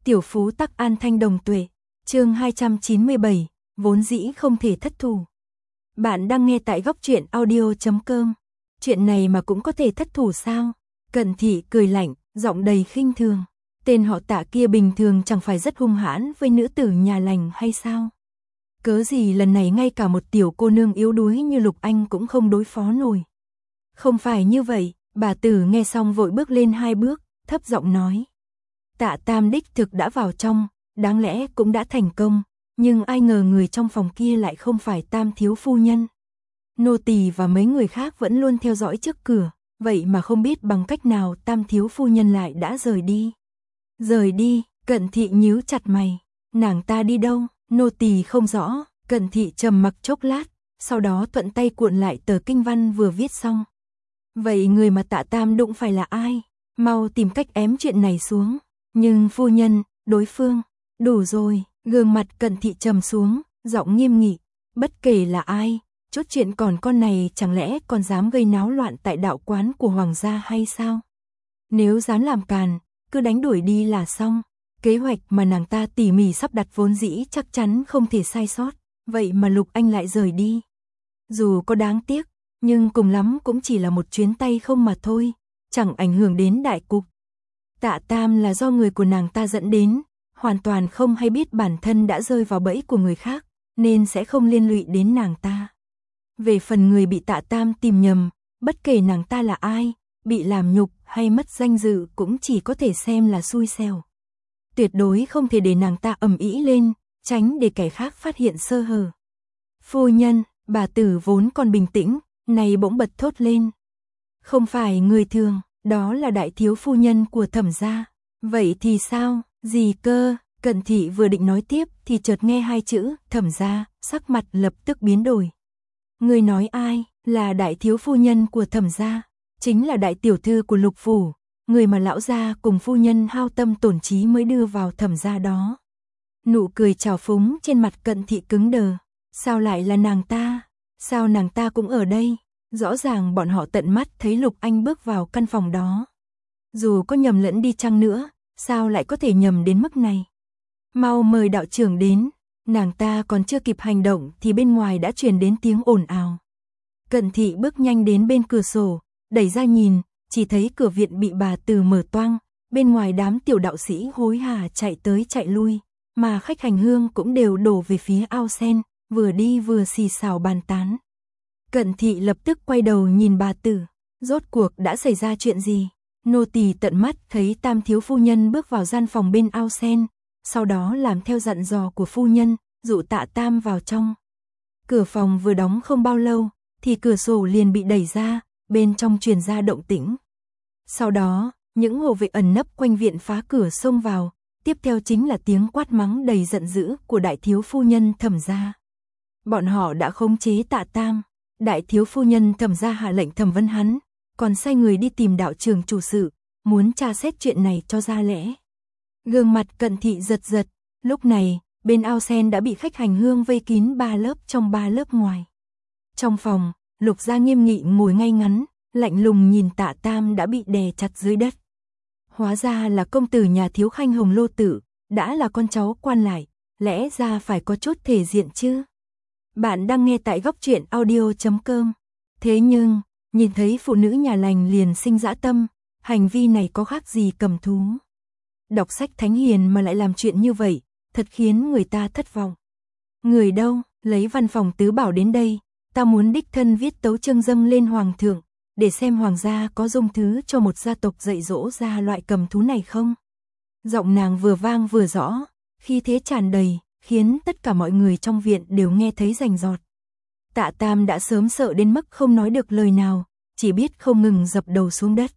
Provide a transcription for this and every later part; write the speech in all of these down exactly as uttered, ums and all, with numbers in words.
Tiểu phú tắc an thanh đồng tuệ, chương hai trăm chín mươi bảy, vốn dĩ không thể thất thủ. Bạn đang nghe tại góc truyện audio chấm com. Chuyện này mà cũng có thể thất thủ sao? Cận Thị cười lạnh, giọng đầy khinh thường. Tên họ Tạ kia bình thường chẳng phải rất hung hãn với nữ tử nhà lành hay sao? Cớ gì lần này ngay cả một tiểu cô nương yếu đuối như Lục Anh cũng không đối phó nổi. Không phải như vậy, bà tử nghe xong vội bước lên hai bước, thấp giọng nói. Tạ Tam đích thực đã vào trong, đáng lẽ cũng đã thành công, nhưng ai ngờ người trong phòng kia lại không phải Tam thiếu phu nhân. Nô tỳ và mấy người khác vẫn luôn theo dõi trước cửa, vậy mà không biết bằng cách nào Tam thiếu phu nhân lại đã rời đi. Rời đi, Cận Thị nhíu chặt mày, nàng ta đi đâu, nô tỳ không rõ. Cận Thị trầm mặc chốc lát, sau đó thuận tay cuộn lại tờ kinh văn vừa viết xong. Vậy người mà Tạ Tam đụng phải là ai? Mau tìm cách ém chuyện này xuống. Nhưng phu nhân, đối phương, đủ rồi, gương mặt Cận Thị trầm xuống, giọng nghiêm nghị, bất kể là ai, chốt chuyện còn con này chẳng lẽ còn dám gây náo loạn tại đạo quán của hoàng gia hay sao? Nếu dám làm càn, cứ đánh đuổi đi là xong. Kế hoạch mà nàng ta tỉ mỉ sắp đặt vốn dĩ chắc chắn không thể sai sót, vậy mà Lục Anh lại rời đi. Dù có đáng tiếc, nhưng cùng lắm cũng chỉ là một chuyến tay không mà thôi, chẳng ảnh hưởng đến đại cục. Tạ Tam là do người của nàng ta dẫn đến, hoàn toàn không hay biết bản thân đã rơi vào bẫy của người khác, nên sẽ không liên lụy đến nàng ta. Về phần người bị Tạ Tam tìm nhầm, bất kể nàng ta là ai, bị làm nhục hay mất danh dự cũng chỉ có thể xem là xui xẻo. Tuyệt đối không thể để nàng ta ầm ĩ lên, tránh để kẻ khác phát hiện sơ hở. Phu nhân, bà tử vốn còn bình tĩnh, này bỗng bật thốt lên. Không phải người thường, đó là đại thiếu phu nhân của Thẩm gia. Vậy thì sao, gì cơ? Cận Thị vừa định nói tiếp thì chợt nghe hai chữ Thẩm gia, sắc mặt lập tức biến đổi. Người nói ai? Là đại thiếu phu nhân của Thẩm gia, chính là đại tiểu thư của Lục phủ, người mà lão gia cùng phu nhân hao tâm tổn trí mới đưa vào Thẩm gia đó. Nụ cười trào phúng trên mặt Cận Thị cứng đờ. Sao lại là nàng ta? Sao nàng ta cũng ở đây? Rõ ràng bọn họ tận mắt thấy Lục Anh bước vào căn phòng đó. Dù có nhầm lẫn đi chăng nữa, sao lại có thể nhầm đến mức này? Mau mời đạo trưởng đến. Nàng ta còn chưa kịp hành động thì bên ngoài đã truyền đến tiếng ồn ào. Cận Thị bước nhanh đến bên cửa sổ, đẩy ra nhìn, chỉ thấy cửa viện bị bà từ mở toang, bên ngoài đám tiểu đạo sĩ hối hả chạy tới chạy lui, mà khách hành hương cũng đều đổ về phía ao sen, vừa đi vừa xì xào bàn tán. Cận Thị lập tức quay đầu nhìn bà tử, rốt cuộc đã xảy ra chuyện gì? Nô tỳ tận mắt thấy Tam thiếu phu nhân bước vào gian phòng bên ao sen, sau đó làm theo dặn dò của phu nhân, dụ Tạ Tam vào trong. Cửa phòng vừa đóng không bao lâu, thì cửa sổ liền bị đẩy ra, bên trong truyền ra động tĩnh. Sau đó, những hộ vệ ẩn nấp quanh viện phá cửa xông vào, tiếp theo chính là tiếng quát mắng đầy giận dữ của đại thiếu phu nhân Thẩm gia. Bọn họ đã khống chế Tạ Tam, đại thiếu phu nhân Thẩm gia hạ lệnh thẩm vấn hắn, còn sai người đi tìm đạo trưởng chủ sự, muốn tra xét chuyện này cho ra lẽ. Gương mặt Cận Thị giật giật, lúc này, bên ao sen đã bị khách hành hương vây kín ba lớp trong ba lớp ngoài. Trong phòng, Lục gia nghiêm nghị ngồi ngay ngắn, lạnh lùng nhìn Tạ Tam đã bị đè chặt dưới đất. Hóa ra là công tử nhà thiếu khanh Hồng Lô Tử, đã là con cháu quan lại, lẽ ra phải có chút thể diện chứ. Bạn đang nghe tại góc truyện audio chấm com. Thế nhưng, nhìn thấy phụ nữ nhà lành liền sinh dã tâm, hành vi này có khác gì cầm thú. Đọc sách thánh hiền mà lại làm chuyện như vậy, thật khiến người ta thất vọng. Người đâu, lấy văn phòng tứ bảo đến đây, ta muốn đích thân viết tấu chương dâng lên hoàng thượng, để xem hoàng gia có dung thứ cho một gia tộc dạy dỗ ra loại cầm thú này không. Giọng nàng vừa vang vừa rõ, khí thế tràn đầy, khiến tất cả mọi người trong viện đều nghe thấy rành rọt. Tạ Tam đã sớm sợ đến mức không nói được lời nào, chỉ biết không ngừng dập đầu xuống đất.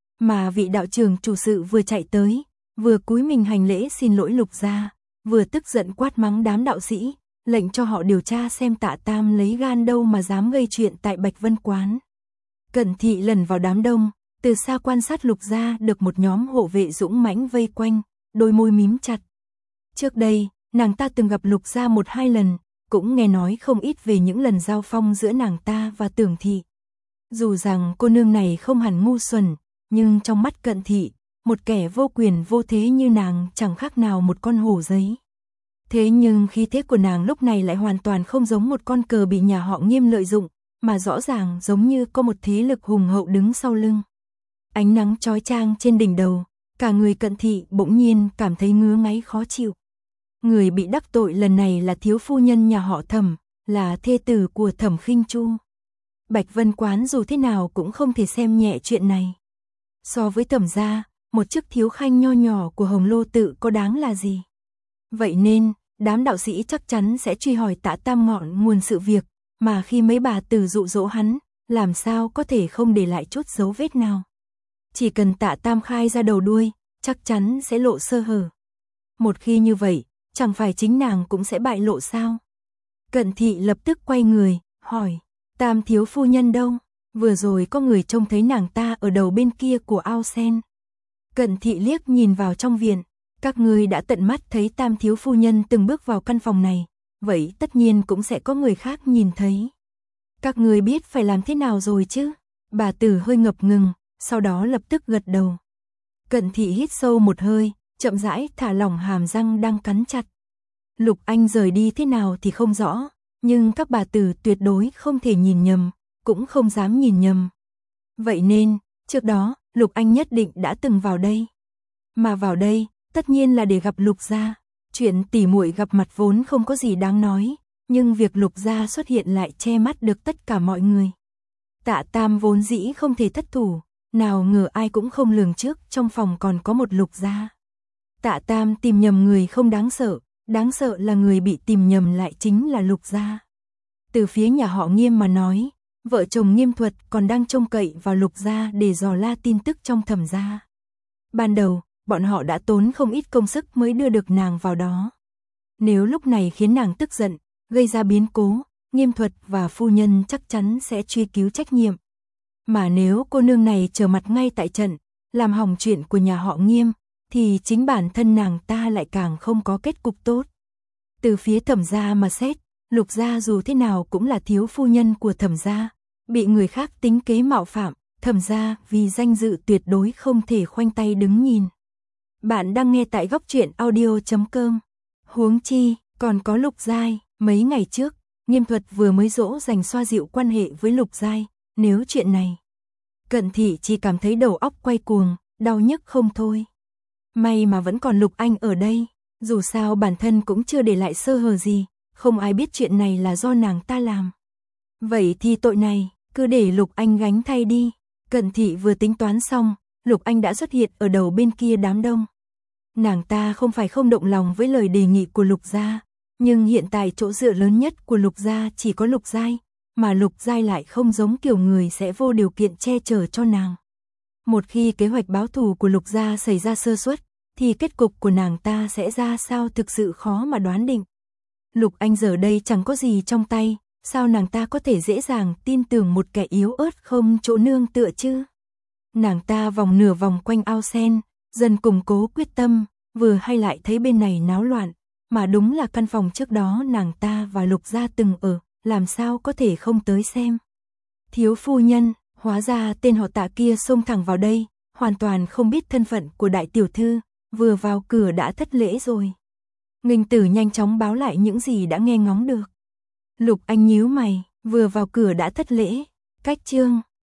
Mà vị đạo trưởng chủ sự vừa chạy tới, vừa cúi mình hành lễ xin lỗi Lục gia, vừa tức giận quát mắng đám đạo sĩ, lệnh cho họ điều tra xem Tạ Tam lấy gan đâu mà dám gây chuyện tại Bạch Vân Quán. Cận Thị lần vào đám đông, từ xa quan sát Lục gia được một nhóm hộ vệ dũng mãnh vây quanh, đôi môi mím chặt. Trước đây, nàng ta từng gặp Lục gia một hai lần, cũng nghe nói không ít về những lần giao phong giữa nàng ta và Tưởng Thị. Dù rằng cô nương này không hẳn ngu xuẩn, nhưng trong mắt Cận Thị, một kẻ vô quyền vô thế như nàng chẳng khác nào một con hổ giấy. Thế nhưng khí thế của nàng lúc này lại hoàn toàn không giống một con cờ bị nhà họ Nghiêm lợi dụng, mà rõ ràng giống như có một thế lực hùng hậu đứng sau lưng. Ánh nắng chói chang trên đỉnh đầu, cả người Cận Thị bỗng nhiên cảm thấy ngứa ngáy khó chịu. Người bị đắc tội lần này là thiếu phu nhân nhà họ Thẩm, là thê tử của Thẩm Khinh Chu. Bạch Vân Quán dù thế nào cũng không thể xem nhẹ chuyện này. So với Thẩm gia, một chức thiếu khanh nho nhỏ của Hồng Lô tự có đáng là gì? Vậy nên, đám đạo sĩ chắc chắn sẽ truy hỏi Tạ Tam ngọn nguồn sự việc, mà khi mấy bà tử dụ dỗ hắn, làm sao có thể không để lại chút dấu vết nào. Chỉ cần Tạ Tam khai ra đầu đuôi, chắc chắn sẽ lộ sơ hở. Một khi như vậy, chẳng phải chính nàng cũng sẽ bại lộ sao? Cận Thị lập tức quay người, hỏi, Tam thiếu phu nhân đâu? Vừa rồi có người trông thấy nàng ta ở đầu bên kia của ao sen. Cận Thị liếc nhìn vào trong viện, các ngươi đã tận mắt thấy Tam thiếu phu nhân từng bước vào căn phòng này, vậy tất nhiên cũng sẽ có người khác nhìn thấy. Các ngươi biết phải làm thế nào rồi chứ? Bà tử hơi ngập ngừng, sau đó lập tức gật đầu. Cận Thị hít sâu một hơi, chậm rãi thả lỏng hàm răng đang cắn chặt. Lục Anh rời đi thế nào thì không rõ, nhưng các bà tử tuyệt đối không thể nhìn nhầm, cũng không dám nhìn nhầm. Vậy nên, trước đó, Lục Anh nhất định đã từng vào đây. Mà vào đây, tất nhiên là để gặp Lục gia. Chuyện tỉ muội gặp mặt vốn không có gì đáng nói, nhưng việc Lục gia xuất hiện lại che mắt được tất cả mọi người. Tạ Tam vốn dĩ không thể thất thủ, nào ngờ ai cũng không lường trước trong phòng còn có một Lục gia. Tạ Tam tìm nhầm người không đáng sợ, đáng sợ là người bị tìm nhầm lại chính là Lục gia. Từ phía nhà họ Nghiêm mà nói, vợ chồng Nghiêm Thuật còn đang trông cậy vào Lục gia để dò la tin tức trong Thẩm gia. Ban đầu, bọn họ đã tốn không ít công sức mới đưa được nàng vào đó. Nếu lúc này khiến nàng tức giận, gây ra biến cố, Nghiêm Thuật và phu nhân chắc chắn sẽ truy cứu trách nhiệm. Mà nếu cô nương này trở mặt ngay tại trận, làm hỏng chuyện của nhà họ Nghiêm, thì chính bản thân nàng ta lại càng không có kết cục tốt. Từ phía Thẩm gia mà xét, Lục gia dù thế nào cũng là thiếu phu nhân của Thẩm gia, bị người khác tính kế mạo phạm, Thẩm gia vì danh dự tuyệt đối không thể khoanh tay đứng nhìn. Bạn đang nghe tại góc truyện audio chấm com. Huống chi, còn có Lục Giai, mấy ngày trước, Nghiêm Thuật vừa mới dỗ dành xoa dịu quan hệ với Lục Giai, nếu chuyện này. Cận Thị chỉ cảm thấy đầu óc quay cuồng, đau nhức không thôi. May mà vẫn còn Lục Anh ở đây, dù sao bản thân cũng chưa để lại sơ hở gì, không ai biết chuyện này là do nàng ta làm. Vậy thì tội này, cứ để Lục Anh gánh thay đi. Cận Thị vừa tính toán xong, Lục Anh đã xuất hiện ở đầu bên kia đám đông. Nàng ta không phải không động lòng với lời đề nghị của Lục gia, nhưng hiện tại chỗ dựa lớn nhất của Lục gia chỉ có Lục Giai, mà Lục Giai lại không giống kiểu người sẽ vô điều kiện che chở cho nàng. Một khi kế hoạch báo thù của Lục gia xảy ra sơ suất, thì kết cục của nàng ta sẽ ra sao thực sự khó mà đoán định. Lục Anh giờ đây chẳng có gì trong tay, sao nàng ta có thể dễ dàng tin tưởng một kẻ yếu ớt không chỗ nương tựa chứ? Nàng ta vòng nửa vòng quanh ao sen, dần củng cố quyết tâm, vừa hay lại thấy bên này náo loạn, mà đúng là căn phòng trước đó nàng ta và Lục gia từng ở, làm sao có thể không tới xem. Thiếu phu nhân, hóa ra tên họ Tạ kia xông thẳng vào đây, hoàn toàn không biết thân phận của đại tiểu thư, vừa vào cửa đã thất lễ rồi. Nghinh Tử nhanh chóng báo lại những gì đã nghe ngóng được. Lục Anh nhíu mày, vừa vào cửa đã thất lễ, cách chương.